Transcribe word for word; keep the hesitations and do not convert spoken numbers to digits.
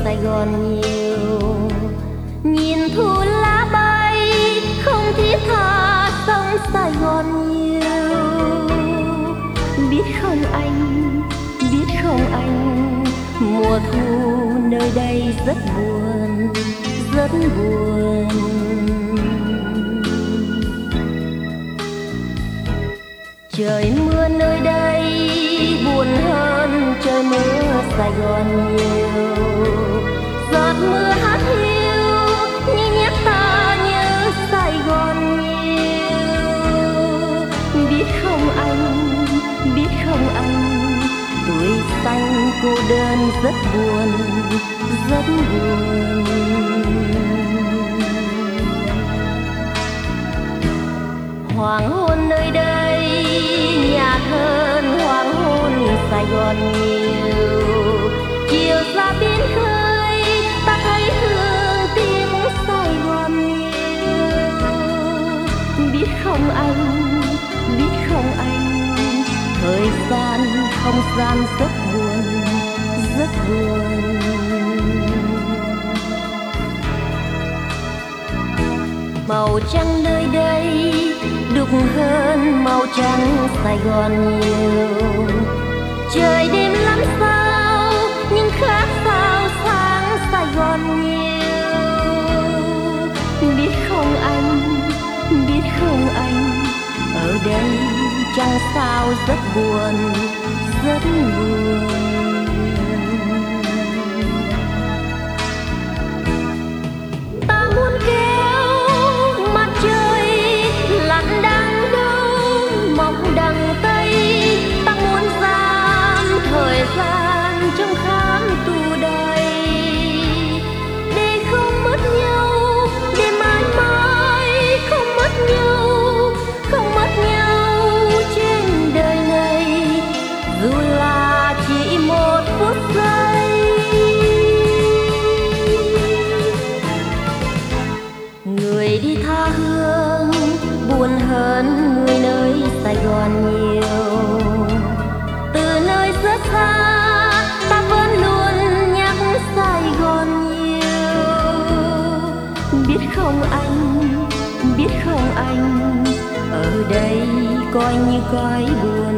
Sài Gòn nhiều. Nhìn thu lá bay không thiết tha sông Sài Gòn nhiều. Biết không anh, biết không anh, mùa thu nơi đây rất buồn, rất buồn. Trời mưa nơi đây buồn hơn trời mưa Sài Gòn nhiều. Giọt mưa hát hiu như nhắc ta nhớ Sài Gòn nhiều. Biết không anh, biết không anh, tuổi xanh cô đơn rất buồn, rất buồn. Hoàng hôn nơi đây nhạt hơn hoàng hôn Sài Gòn nhiều. Chiều ra biển khơi ta thấy hương tiếng Sài Gòn nhiều. Biết không anh, biết không anh, thời gian không gian rất buồn, rất buồn. Màu trắng nơi đây đục hơn màu trắng Sài Gòn nhiều. Trời đêm lắm sao nhưng khác sao sáng Sài Gòn nhiều. Biết không anh, biết không anh, ở đây trăng sao rất buồn, rất buồn. Ta muốn kéo mặt trời lặn đằng đông mọc đằng tây. Ta muốn giam thời gian trong khám tù đầy, để không mất nhau, để mãi mãi không mất nhau, không mất nhau trên đời này, dù là chỉ một phút giây. Người đi tha hương buồn hơn người nơi Sài Gòn nhiều. Từ nơi rất xa ta vẫn luôn nhắc Sài Gòn nhiều. Biết không anh, biết không anh, ở đây coi như cõi buồn,